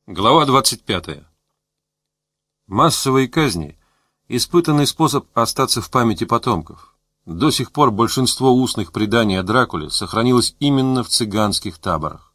Глава 25. Массовые казни – испытанный способ остаться в памяти потомков. До сих пор большинство устных преданий о Дракуле сохранилось именно в цыганских таборах.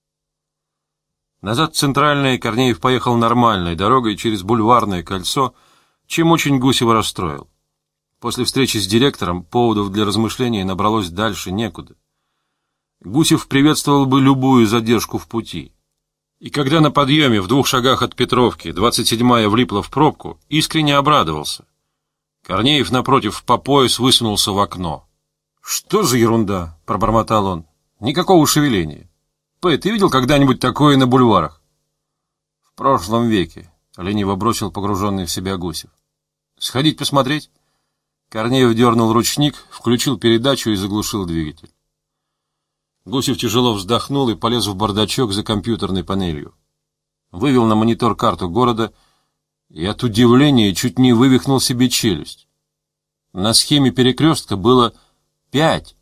Назад в Центральное Корнеев поехал нормальной дорогой через Бульварное кольцо, чем очень Гусева расстроил. После встречи с директором поводов для размышлений набралось дальше некуда. Гусев приветствовал бы любую задержку в пути. И когда на подъеме в 2 шагах от Петровки 27-я влипла в пробку, искренне обрадовался. Корнеев, напротив, по пояс высунулся в окно. «Что за ерунда?» — пробормотал он. «Никакого шевеления. П, ты видел когда-нибудь такое на бульварах?» «В прошлом веке», — лениво бросил погруженный в себя Гусев. «Сходить посмотреть?» Корнеев дернул ручник, включил передачу и заглушил двигатель. Гусев тяжело вздохнул и полез в бардачок за компьютерной панелью. Вывел на монитор карту города и от удивления чуть не вывихнул себе челюсть. На схеме перекрестка было 5,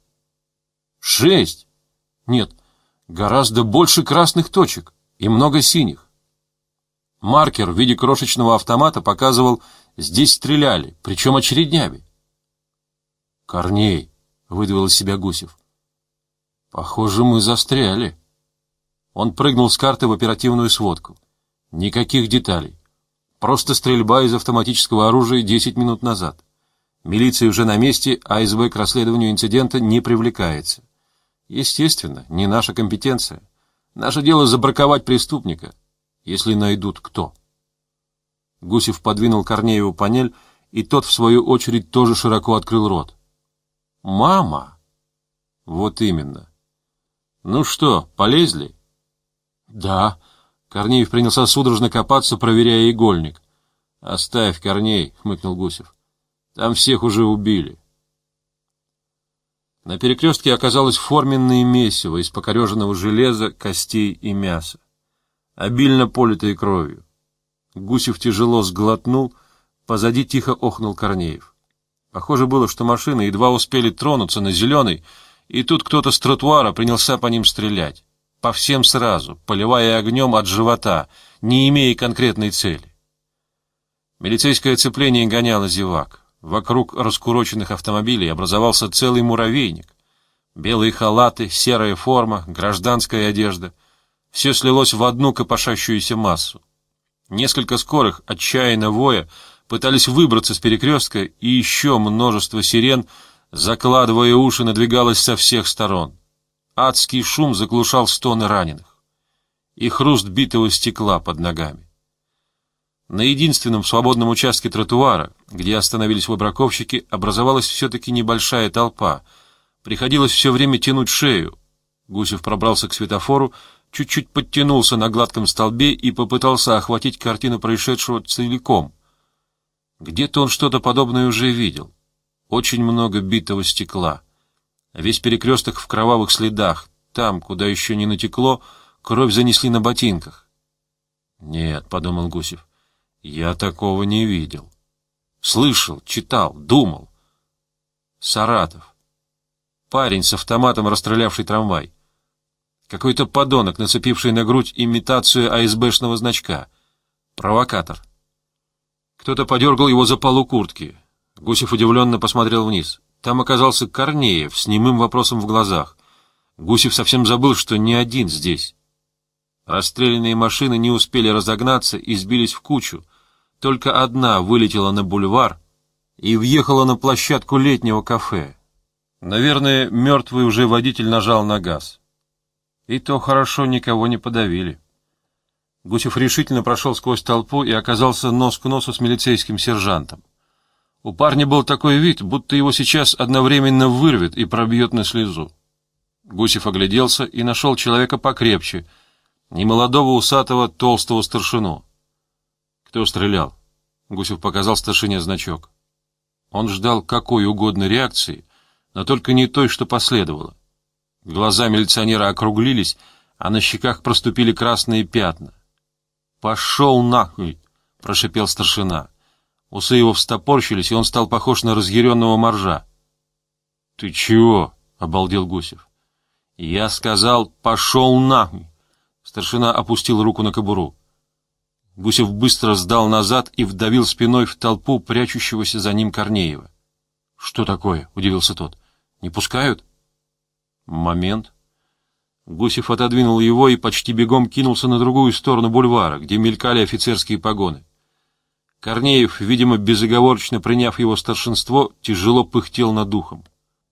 6, нет, гораздо больше красных точек и много синих. Маркер в виде крошечного автомата показывал, здесь стреляли, причем очередями. «Корней», — выдавил из себя Гусев. «Похоже, мы застряли». Он прыгнул с карты в оперативную сводку. Никаких деталей. Просто стрельба из автоматического оружия 10 минут назад. Милиция уже на месте, а СБ к расследованию инцидента не привлекается. Естественно, не наша компетенция. Наше дело забраковать преступника, если найдут кто. Гусев подвинул Корнееву панель, и тот, в свою очередь, тоже широко открыл рот. «Мама!» «Вот именно. Ну что, полезли?» «Да». Корнеев принялся судорожно копаться, проверяя игольник. «Оставь, Корней», — хмыкнул Гусев. «Там всех уже убили». На перекрестке оказалось форменное месиво из покореженного железа, костей и мяса, обильно политое кровью. Гусев тяжело сглотнул, позади тихо охнул Корнеев. Похоже было, что машины едва успели тронуться на зеленый, и тут кто-то с тротуара принялся по ним стрелять. По всем сразу, поливая огнем от живота, не имея конкретной цели. Милицейское оцепление гоняло зевак. Вокруг раскуроченных автомобилей образовался целый муравейник. Белые халаты, серая форма, гражданская одежда. Все слилось в одну копошащуюся массу. Несколько скорых, отчаянно воя, пытались выбраться с перекрестка, и еще множество сирен, закладывая уши, надвигалось со всех сторон. Адский шум заглушал стоны раненых и хруст битого стекла под ногами. На единственном свободном участке тротуара, где остановились выбраковщики, образовалась все-таки небольшая толпа. Приходилось все время тянуть шею. Гусев пробрался к светофору, чуть-чуть подтянулся на гладком столбе и попытался охватить картину происшедшего целиком. Где-то он что-то подобное уже видел. Очень много битого стекла. Весь перекресток в кровавых следах. Там, куда еще не натекло, кровь занесли на ботинках. «Нет», — подумал Гусев, — «я такого не видел». Слышал, читал, думал. Саратов. Парень с автоматом, расстрелявший трамвай. Какой-то подонок, нацепивший на грудь имитацию АСБшного значка. Провокатор. Кто-то подергал его за полу куртки. Гусев удивленно посмотрел вниз. Там оказался Корнеев с немым вопросом в глазах. Гусев совсем забыл, что не один здесь. Расстрелянные машины не успели разогнаться и сбились в кучу. Только одна вылетела на бульвар и въехала на площадку летнего кафе. Наверное, мертвый уже водитель нажал на газ. И то хорошо, никого не подавили. Гусев решительно прошел сквозь толпу и оказался нос к носу с милицейским сержантом. У парня был такой вид, будто его сейчас одновременно вырвет и пробьет на слезу. Гусев огляделся и нашел человека покрепче, немолодого усатого толстого старшину. «Кто стрелял?» Гусев показал старшине значок. Он ждал какой угодно реакции, но только не той, что последовало. Глаза милиционера округлились, а на щеках проступили красные пятна. «Пошел нахуй!» — прошипел старшина. Усы его встопорщились, и он стал похож на разъяренного моржа. «Ты чего?» — обалдел Гусев. «Я сказал, пошел нахуй!» Старшина опустил руку на кобуру. Гусев быстро сдал назад и вдавил спиной в толпу прячущегося за ним Корнеева. — Что такое? — удивился тот. — Не пускают? Момент. Гусев отодвинул его и почти бегом кинулся на другую сторону бульвара, где мелькали офицерские погоны. Корнеев, видимо, безоговорочно приняв его старшинство, тяжело пыхтел над ухом.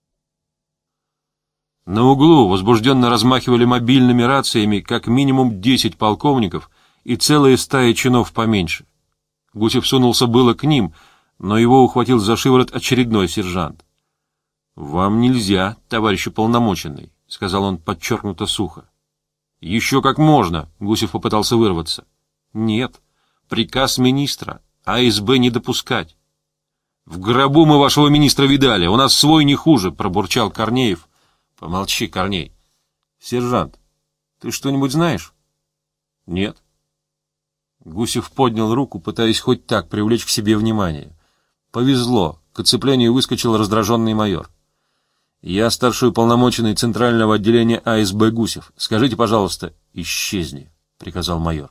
На углу возбужденно размахивали мобильными рациями как минимум 10 полковников и целая стая чинов поменьше. Гусев сунулся было к ним, но его ухватил за шиворот очередной сержант. — Вам нельзя, товарищ уполномоченный, — сказал он подчеркнуто сухо. — Еще как можно, — Гусев попытался вырваться. — Нет, приказ министра, АСБ не допускать. — В гробу мы вашего министра видали, у нас свой не хуже, — пробурчал Корнеев. — Помолчи, Корней. — Сержант, ты что-нибудь знаешь? — Нет. Гусев поднял руку, пытаясь хоть так привлечь к себе внимание. Повезло, к оцеплению выскочил раздраженный майор. — Я старший уполномоченный Центрального отделения АСБ Гусев. Скажите, пожалуйста, исчезни, — приказал майор.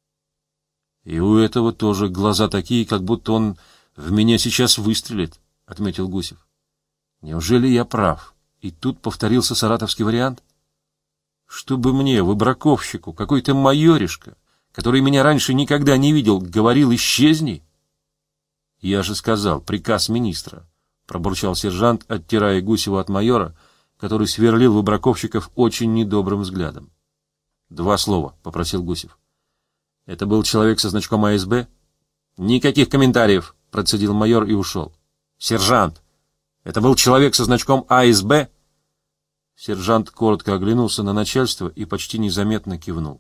— И у этого тоже глаза такие, как будто он в меня сейчас выстрелит, — отметил Гусев. — Неужели я прав? И тут повторился саратовский вариант. Чтобы мне, выбраковщику, какой-то майоришка, который меня раньше никогда не видел, говорил «исчезни»? — Я же сказал, приказ министра, — пробурчал сержант, оттирая Гусева от майора, который сверлил выбраковщиков очень недобрым взглядом. — 2 слова, — попросил Гусев. — Это был человек со значком АСБ? — Никаких комментариев, — процедил майор и ушел. — Сержант, это был человек со значком АСБ? Сержант коротко оглянулся на начальство и почти незаметно кивнул.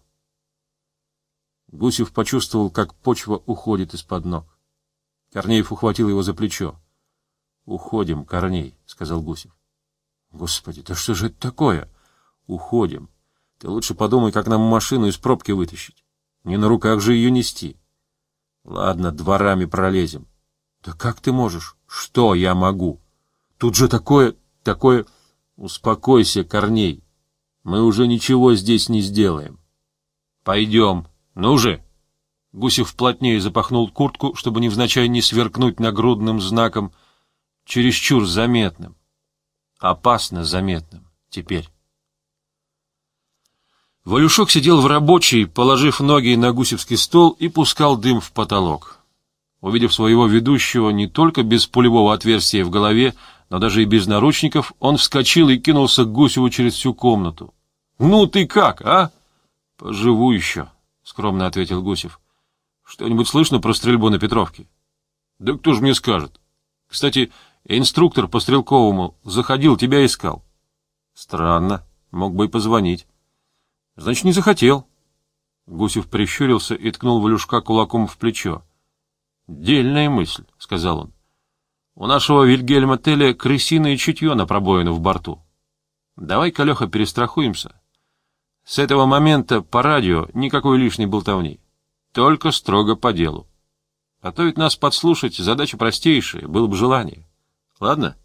Гусев почувствовал, как почва уходит из-под ног. Корнеев ухватил его за плечо. — Уходим, Корней, — сказал Гусев. — Господи, да что же это такое? — Уходим. Ты лучше подумай, как нам машину из пробки вытащить. Не на руках же ее нести. Ладно, дворами пролезем. Да как ты можешь? Что я могу? Тут же такое... Успокойся, Корней. Мы уже ничего здесь не сделаем. Пойдем. Ну же. Гусев плотнее запахнул куртку, чтобы невзначай не сверкнуть нагрудным знаком, чересчур заметным. Опасно заметным теперь. Валюшок сидел в рабочей, положив ноги на гусевский стол и пускал дым в потолок. Увидев своего ведущего не только без пулевого отверстия в голове, но даже и без наручников, он вскочил и кинулся к Гусеву через всю комнату. — Ну ты как, а? — Поживу еще, — скромно ответил Гусев. — Что-нибудь слышно про стрельбу на Петровке? — Да кто же мне скажет? Кстати, инструктор по стрелковому заходил, тебя искал. — Странно, мог бы и позвонить. — Значит, не захотел. Гусев прищурился и ткнул Валюшка кулаком в плечо. — Дельная мысль, — сказал он. У нашего Вильгельма Теля крысиное чутье на пробоину в борту. Давай-ка, Леха, перестрахуемся. С этого момента по радио никакой лишней болтовни. Только строго по делу. А то ведь нас подслушать задача простейшая, было бы желание. Ладно?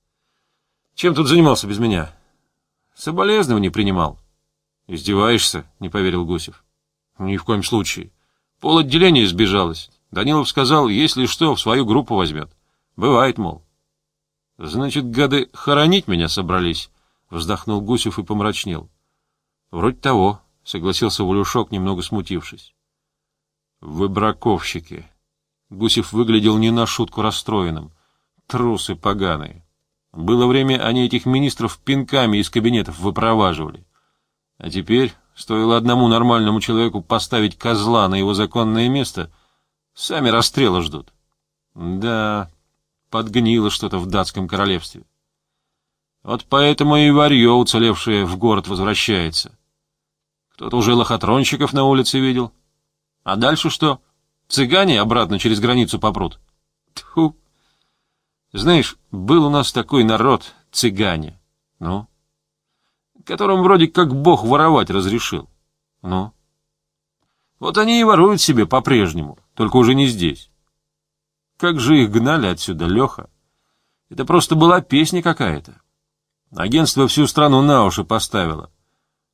Чем тут занимался без меня? Соболезнования принимал. Издеваешься? — не поверил Гусев. Ни в коем случае. Полотделение сбежалось. Данилов сказал, если что, в свою группу возьмет. Бывает, мол. — Значит, гады, хоронить меня собрались? — вздохнул Гусев и помрачнел. — Вроде того, — согласился Валюшок, немного смутившись. — Выбраковщики. Гусев выглядел не на шутку расстроенным. Трусы поганые. Было время, они этих министров пинками из кабинетов выпроваживали. А теперь, стоило одному нормальному человеку поставить козла на его законное место, сами расстрела ждут. Да... Подгнило что-то в датском королевстве. Вот поэтому и варье, уцелевшее, в город возвращается. Кто-то уже лохотронщиков на улице видел. А дальше что? Цыгане обратно через границу попрут. Тьфу! Знаешь, был у нас такой народ, цыгане. Ну? Которым вроде как Бог воровать разрешил. Ну? Вот они и воруют себе по-прежнему, только уже не здесь. Как же их гнали отсюда, Леха? Это просто была песня какая-то. Агентство всю страну на уши поставило.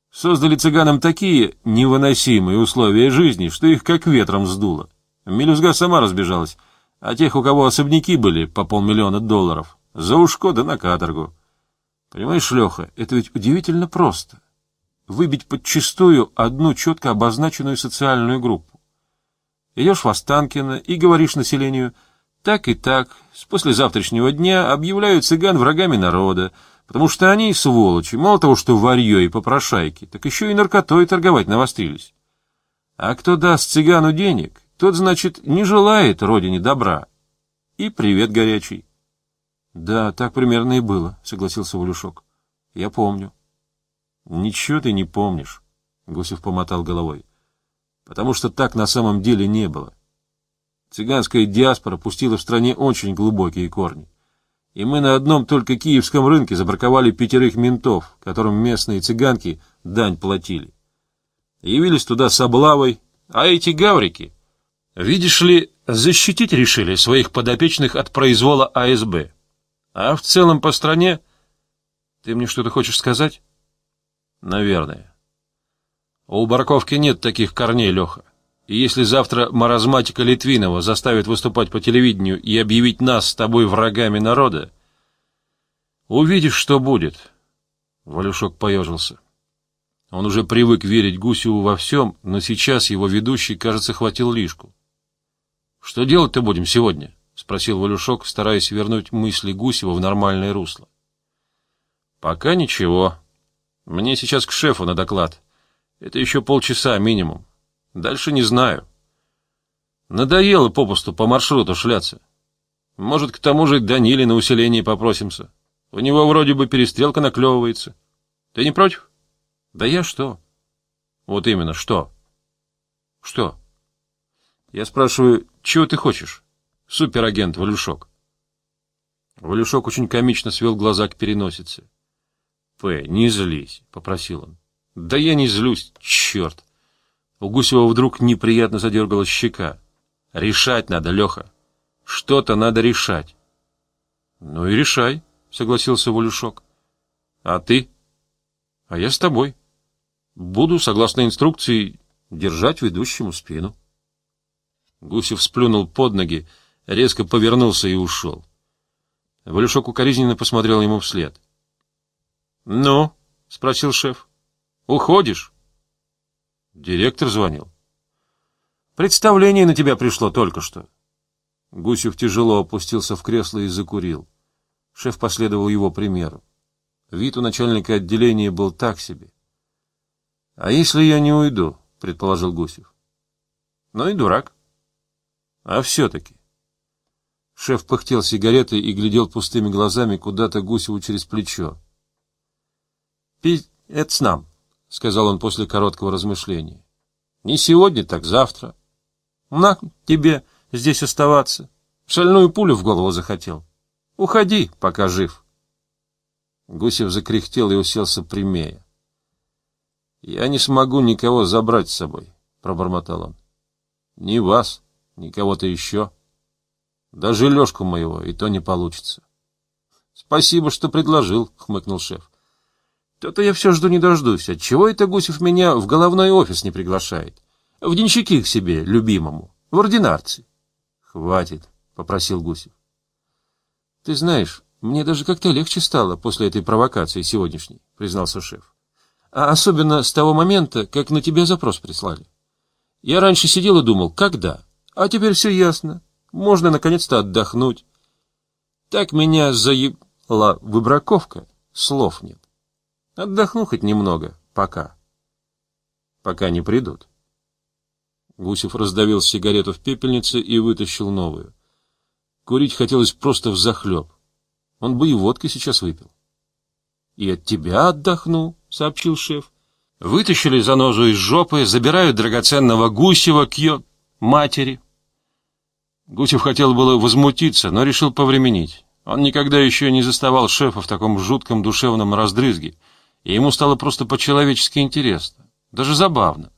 Создали цыганам такие невыносимые условия жизни, что их как ветром сдуло. Мелюзга сама разбежалась, а тех, у кого особняки были по $500 000, за ушко да на каторгу. Понимаешь, Леха, это ведь удивительно просто. Выбить подчистую одну четко обозначенную социальную группу. Идешь в Останкино и говоришь населению: так и так, с послезавтрашнего дня объявляю цыган врагами народа, потому что они, сволочи, мало того, что варьё и попрошайки, так еще и наркотой торговать навострились. А кто даст цыгану денег, тот, значит, не желает родине добра. И привет горячий. — Да, так примерно и было, — согласился Валюшок. — Я помню. — Ничего ты не помнишь, — Гусев помотал головой, — потому что так на самом деле не было. Цыганская диаспора пустила в стране очень глубокие корни. И мы на одном только киевском рынке забраковали 5 ментов, которым местные цыганки дань платили. Явились туда с облавой, а эти гаврики, видишь ли, защитить решили своих подопечных от произвола АСБ. А в целом по стране... Ты мне что-то хочешь сказать? Наверное. У Барковки нет таких корней, Леха. И если завтра маразматика Литвинова заставит выступать по телевидению и объявить нас с тобой врагами народа, увидишь, что будет. Валюшок поежился. Он уже привык верить Гусеву во всем, но сейчас его ведущий, кажется, хватил лишку. — Что делать-то будем сегодня? — спросил Валюшок, стараясь вернуть мысли Гусева в нормальное русло. — Пока ничего. Мне сейчас к шефу на доклад. Это еще полчаса минимум. Дальше не знаю. Надоело попусту по маршруту шляться. Может, к тому же Даниле на усиление попросимся. У него вроде бы перестрелка наклевывается. Ты не против? Да я что? Вот именно, что? Что? Я спрашиваю, чего ты хочешь, суперагент Валюшок? Валюшок очень комично свел глаза к переносице. П, не злись, попросил он. Да я не злюсь, черт. У Гусева вдруг неприятно задергалась щека. Решать надо, Леха. Что-то надо решать. Ну и решай, согласился Валюшок. А ты? А я с тобой. Буду, согласно инструкции, держать ведущему спину. Гусев сплюнул под ноги, резко повернулся и ушел. Валюшок укоризненно посмотрел ему вслед. — Ну? — спросил шеф. — Уходишь? Директор звонил. Представление на тебя пришло только что. Гусев тяжело опустился в кресло и закурил. Шеф последовал его примеру. Вид у начальника отделения был так себе. — А если я не уйду? — предположил Гусев. — Ну и дурак. — А все-таки. Шеф пыхтел сигаретой и глядел пустыми глазами куда-то Гусеву через плечо. — Пить — это с нам, — сказал он после короткого размышления. — Не сегодня, так завтра. На тебе здесь оставаться. Шальную пулю в голову захотел. Уходи, пока жив. Гусев закряхтел и уселся прямее. — Я не смогу никого забрать с собой, — пробормотал он. — Ни вас, ни кого-то еще. Даже Лешку моего и то не получится. — Спасибо, что предложил, — хмыкнул шеф. — То-то я все жду не дождусь. Отчего это Гусев меня в головной офис не приглашает? В денщики к себе, любимому, в ординарцы. — Хватит, — попросил Гусев. — Ты знаешь, мне даже как-то легче стало после этой провокации сегодняшней, — признался шеф. — А особенно с того момента, как на тебя запрос прислали. Я раньше сидел и думал, когда? А теперь все ясно. Можно наконец-то отдохнуть. Так меня заебла выбраковка, слов нет. Отдохну хоть немного, пока. Пока не придут. Гусев раздавил сигарету в пепельнице и вытащил новую. Курить хотелось просто взахлеб. Он бы и водки сейчас выпил. — И от тебя отдохну, — сообщил шеф. Вытащили занозу из жопы, забирают драгоценного Гусева к ее матери. Гусев хотел было возмутиться, но решил повременить. Он никогда еще не заставал шефа в таком жутком душевном раздрызге, и ему стало просто по-человечески интересно, даже забавно.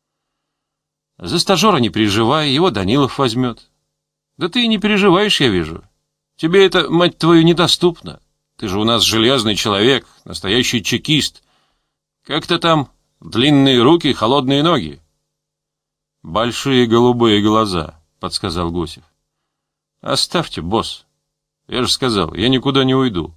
За стажера не переживай, его Данилов возьмет. Да ты и не переживаешь, я вижу. Тебе это, мать твою, недоступно. Ты же у нас железный человек, настоящий чекист. Как-то там Длинные руки, холодные ноги. Большие голубые глаза, подсказал Гусев. Оставьте, босс. Я же сказал, я никуда не уйду.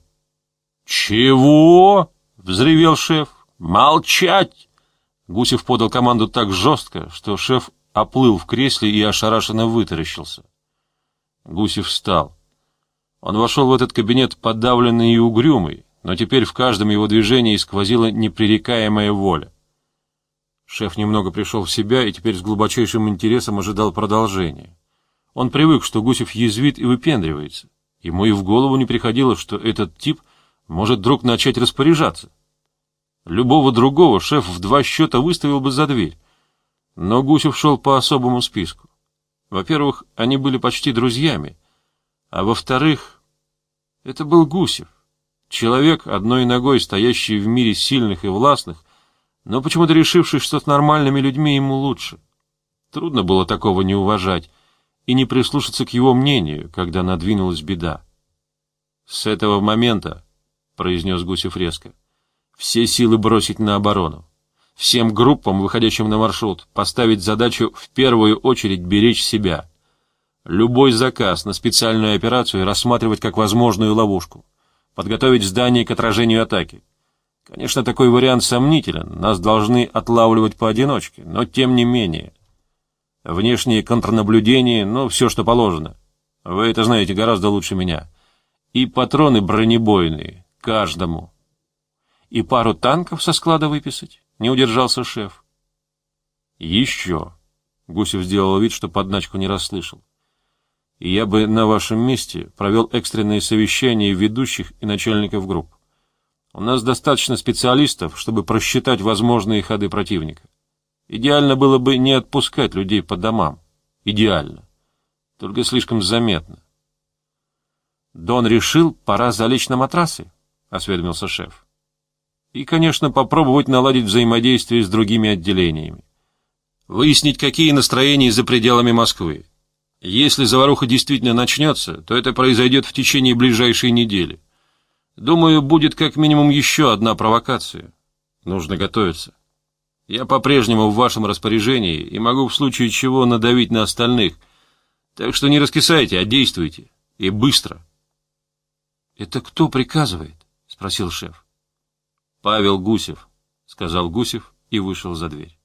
Чего? Взревел шеф. Молчать! Гусев подал команду так жестко, что шеф оплыл в кресле и ошарашенно вытаращился. Гусев встал. Он вошел в этот кабинет подавленный и угрюмый, но теперь в каждом его движении сквозила непререкаемая воля. Шеф немного пришел в себя и теперь с глубочайшим интересом ожидал продолжения. Он привык, что Гусев язвит и выпендривается. Ему и в голову не приходило, что этот тип может вдруг начать распоряжаться. Любого другого шеф в 2 счета выставил бы за дверь. Но Гусев шел по особому списку. Во-первых, они были почти друзьями, а во-вторых, это был Гусев, человек, одной ногой стоящий в мире сильных и властных, но почему-то решивший, что с нормальными людьми ему лучше. Трудно было такого не уважать и не прислушаться к его мнению, когда надвинулась беда. «С этого момента, — произнес Гусев резко, — все силы бросить на оборону. Всем группам, выходящим на маршрут, поставить задачу в первую очередь беречь себя. Любой заказ на специальную операцию рассматривать как возможную ловушку. Подготовить здание к отражению атаки. Конечно, такой вариант сомнителен, нас должны отлавливать поодиночке, но тем не менее. Внешние контрнаблюдения, ну, все, что положено. Вы это знаете гораздо лучше меня. И патроны бронебойные, каждому. И пару танков со склада выписать, не удержался шеф. Еще. Гусев сделал вид, что подначку не расслышал. И я бы на вашем месте провел экстренные совещания ведущих и начальников групп. У нас достаточно специалистов, чтобы просчитать возможные ходы противника. Идеально было бы не отпускать людей по домам. Идеально. Только слишком заметно. Дон решил, пора залечь на матрасы, — осведомился шеф. И, конечно, попробовать наладить взаимодействие с другими отделениями. Выяснить, какие настроения за пределами Москвы. Если заваруха действительно начнется, то это произойдет в течение ближайшей недели. Думаю, будет как минимум еще одна провокация. Нужно готовиться. Я по-прежнему в вашем распоряжении и могу в случае чего надавить на остальных. Так что не раскисайте, а действуйте. И быстро. — Это кто приказывает? — спросил шеф. — Павел Гусев, — сказал Гусев и вышел за дверь.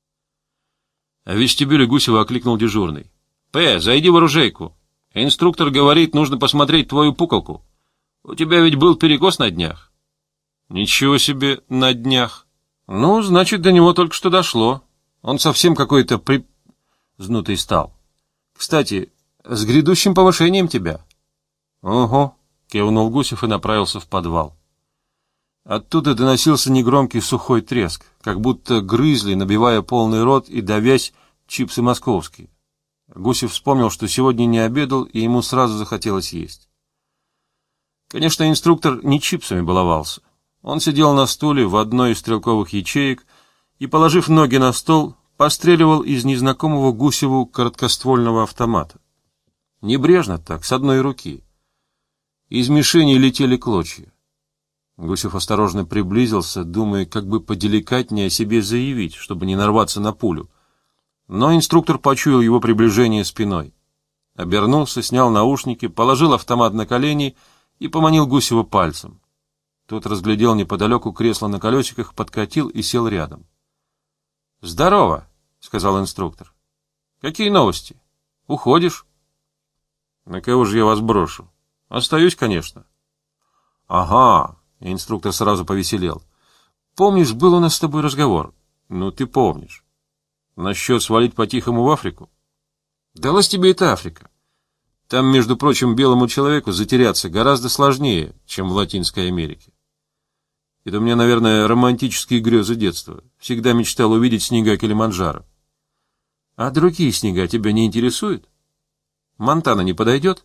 А в вестибюле Гусева окликнул дежурный. — Зайди в оружейку. Инструктор говорит, нужно посмотреть твою пуколку. У тебя ведь был перекос на днях. — Ничего себе, на днях. Ну, значит, до него только что дошло. Он совсем какой-то признутый стал. Кстати, с грядущим повышением тебя. — Ого, — кивнул Гусев и направился в подвал. Оттуда доносился негромкий сухой треск, как будто грызли, набивая полный рот и давясь чипсы московские. Гусев вспомнил, что сегодня не обедал, и ему сразу захотелось есть. Конечно, инструктор не чипсами баловался. Он сидел на стуле в одной из стрелковых ячеек и, положив ноги на стол, постреливал из незнакомого Гусеву короткоствольного автомата. Небрежно так, с одной руки. Из мишени летели клочья. Гусев осторожно приблизился, думая, как бы поделикатнее о себе заявить, чтобы не нарваться на пулю. Но инструктор почуял его приближение спиной. Обернулся, снял наушники, положил автомат на колени и поманил Гусева пальцем. Тот разглядел неподалеку кресло на колесиках, подкатил и сел рядом. — Здорово, — сказал инструктор. — Какие новости? Уходишь? — На кого же я вас брошу? — Остаюсь, конечно. — Ага, — инструктор сразу повеселел. — Помнишь, был у нас с тобой разговор? — Ну, ты помнишь. — Насчет свалить по-тихому в Африку? — Далась тебе эта Африка. Там, между прочим, белому человеку затеряться гораздо сложнее, чем в Латинской Америке. Это у меня, наверное, романтические грезы детства. Всегда мечтал увидеть снега Килиманджаро. А другие снега тебя не интересуют? Монтана не подойдет?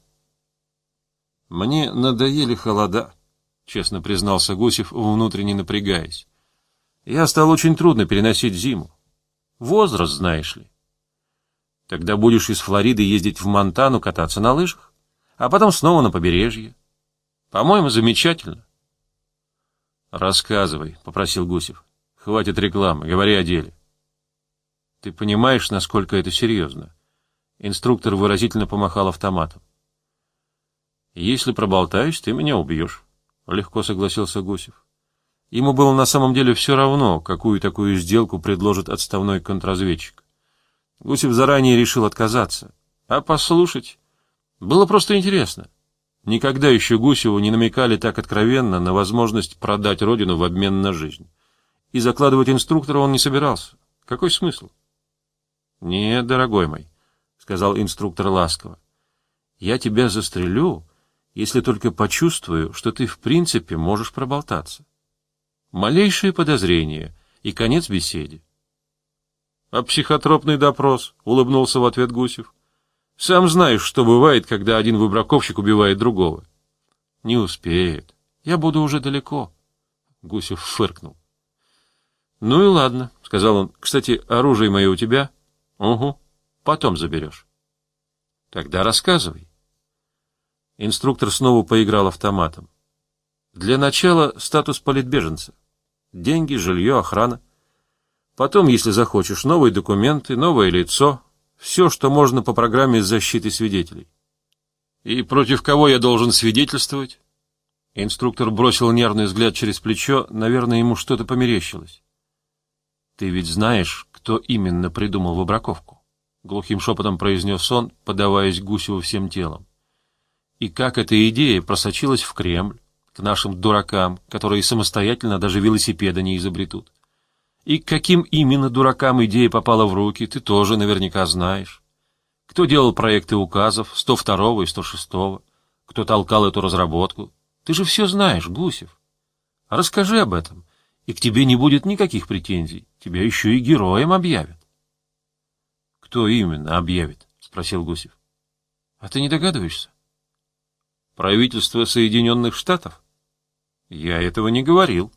Мне надоели холода, честно признался Гусев, внутренне напрягаясь. Я стал очень трудно переносить зиму. Возраст, знаешь ли. Тогда будешь из Флориды ездить в Монтану кататься на лыжах, а потом снова на побережье. По-моему, замечательно. — Рассказывай, — попросил Гусев. — Хватит рекламы, говори о деле. Ты понимаешь, насколько это серьезно? Инструктор выразительно помахал автоматом. Если проболтаюсь, ты меня убьешь, легко согласился Гусев. Ему было на самом деле все равно, какую такую сделку предложит отставной контрразведчик. Гусев заранее решил отказаться, а послушать было просто интересно. Никогда еще Гусеву не намекали так откровенно на возможность продать родину в обмен на жизнь. И закладывать инструктора он не собирался. Какой смысл? — Нет, дорогой мой, — сказал инструктор ласково, — я тебя застрелю, если только почувствую, что ты в принципе можешь проболтаться. Малейшее подозрение и конец беседе. — А психотропный допрос? — улыбнулся в ответ Гусев. — Сам знаешь, что бывает, когда один выбраковщик убивает другого. — Не успеет. Я буду уже далеко. Гусев фыркнул. — Ну и ладно, — сказал он. — Кстати, оружие мое у тебя? — Угу. Потом заберешь. — Тогда рассказывай. Инструктор снова поиграл автоматом. Для начала статус политбеженца. Деньги, жилье, охрана. Потом, если захочешь, новые документы, новое лицо. Все, что можно по программе защиты свидетелей. И против кого я должен свидетельствовать? Инструктор бросил нервный взгляд через плечо. Наверное, ему что-то померещилось. Ты ведь знаешь, кто именно придумал выбраковку? Глухим шепотом произнес он, подаваясь Гусеву всем телом. И как эта идея просочилась в Кремль, к нашим дуракам, которые самостоятельно даже велосипеда не изобретут. И к каким именно дуракам идея попала в руки, ты тоже наверняка знаешь. Кто делал проекты указов 102 и 106, кто толкал эту разработку. Ты же все знаешь, Гусев. Расскажи об этом, и к тебе не будет никаких претензий. Тебя еще и героем объявят. — Кто именно объявит? — спросил Гусев. — А ты не догадываешься? — Правительство Соединенных Штатов? — Я этого не говорил.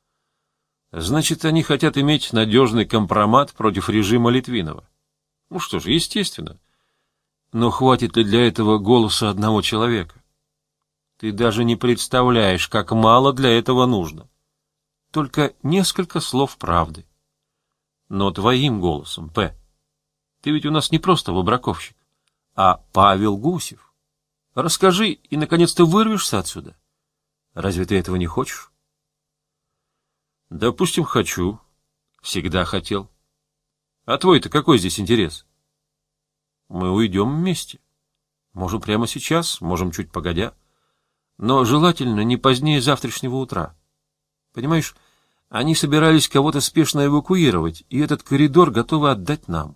— Значит, они хотят иметь надежный компромат против режима Литвинова. Ну что ж, естественно. Но хватит ли для этого голоса одного человека? Ты даже не представляешь, как мало для этого нужно. Только несколько слов правды. Но твоим голосом, П. Ты ведь у нас не просто выбраковщик, а Павел Гусев. Расскажи, и, наконец-то, вырвешься отсюда. Разве ты этого не хочешь? Допустим, хочу. Всегда хотел. А твой-то какой здесь интерес? Мы уйдем вместе. Можем прямо сейчас, можем чуть погодя. Но желательно не позднее завтрашнего утра. Понимаешь, они собирались кого-то спешно эвакуировать, и этот коридор готовы отдать нам.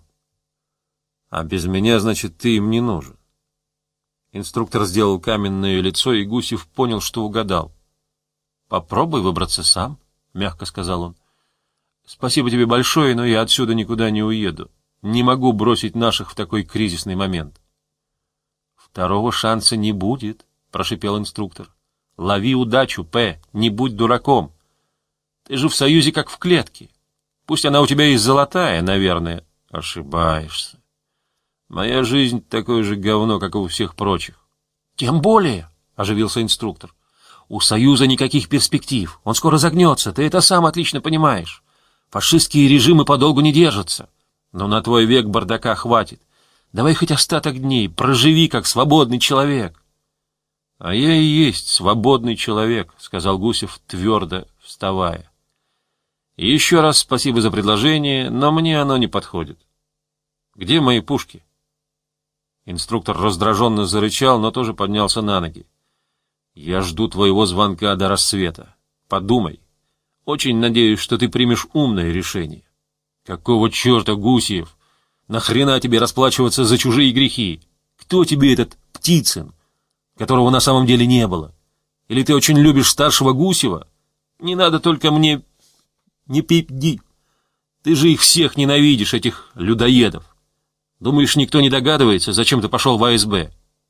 А без меня, значит, ты им не нужен. Инструктор сделал каменное лицо, и Гусев понял, что угадал. Попробуй выбраться сам. — мягко сказал он. — Спасибо тебе большое, но я отсюда никуда не уеду. Не могу бросить наших в такой кризисный момент. — Второго шанса не будет, — прошипел инструктор. — Лови удачу, П, не будь дураком. Ты же в Союзе как в клетке. Пусть она у тебя и золотая, наверное. Ошибаешься. Моя жизнь такое же говно, как и у всех прочих. — Тем более, — оживился инструктор. У Союза никаких перспектив. Он скоро загнется, ты это сам отлично понимаешь. Фашистские режимы подолгу не держатся. Но на твой век бардака хватит. Давай хоть остаток дней, проживи как свободный человек. — А я и есть свободный человек, — сказал Гусев, твердо вставая. — Еще раз спасибо за предложение, но мне оно не подходит. Где мои пушки? Инструктор раздраженно зарычал, но тоже поднялся на ноги. Я жду твоего звонка до рассвета. Подумай. Очень надеюсь, что ты примешь умное решение. Какого черта, Гусев? Нахрена тебе расплачиваться за чужие грехи? Кто тебе этот Птицын, которого на самом деле не было? Или ты очень любишь старшего Гусева? Не надо только мне... Не пипди. Ты же их всех ненавидишь, этих людоедов. Думаешь, никто не догадывается, зачем ты пошел в АСБ?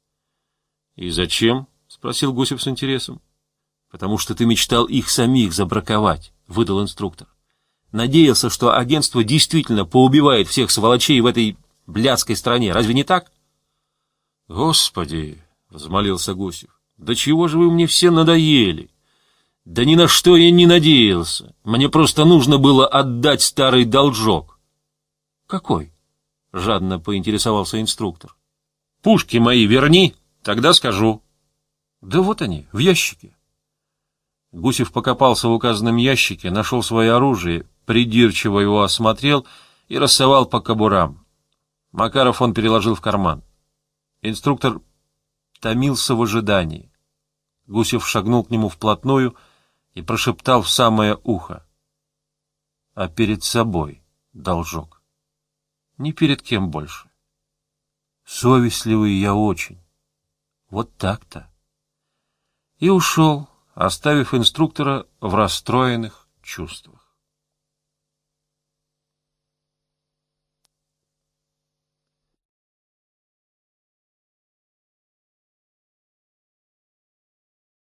И зачем? — спросил Гусев с интересом. — Потому что ты мечтал их самих забраковать, — выдал инструктор. Надеялся, что агентство действительно поубивает всех сволочей в этой блядской стране. Разве не так? — Господи, — взмолился Гусев, — да чего же вы мне все надоели? Да ни на что я не надеялся. Мне просто нужно было отдать старый должок. Какой? Жадно поинтересовался инструктор. Пушки мои верни, тогда скажу. Да вот они, в ящике. Гусев покопался в указанном ящике, нашел свое оружие, придирчиво его осмотрел и рассовал по кобурам. Макаров он переложил в карман. Инструктор томился в ожидании. Гусев шагнул к нему вплотную и прошептал в самое ухо. А перед собой должок. Ни перед кем больше. Совестливый я очень. Вот так-то. И ушел, оставив инструктора в расстроенных чувствах.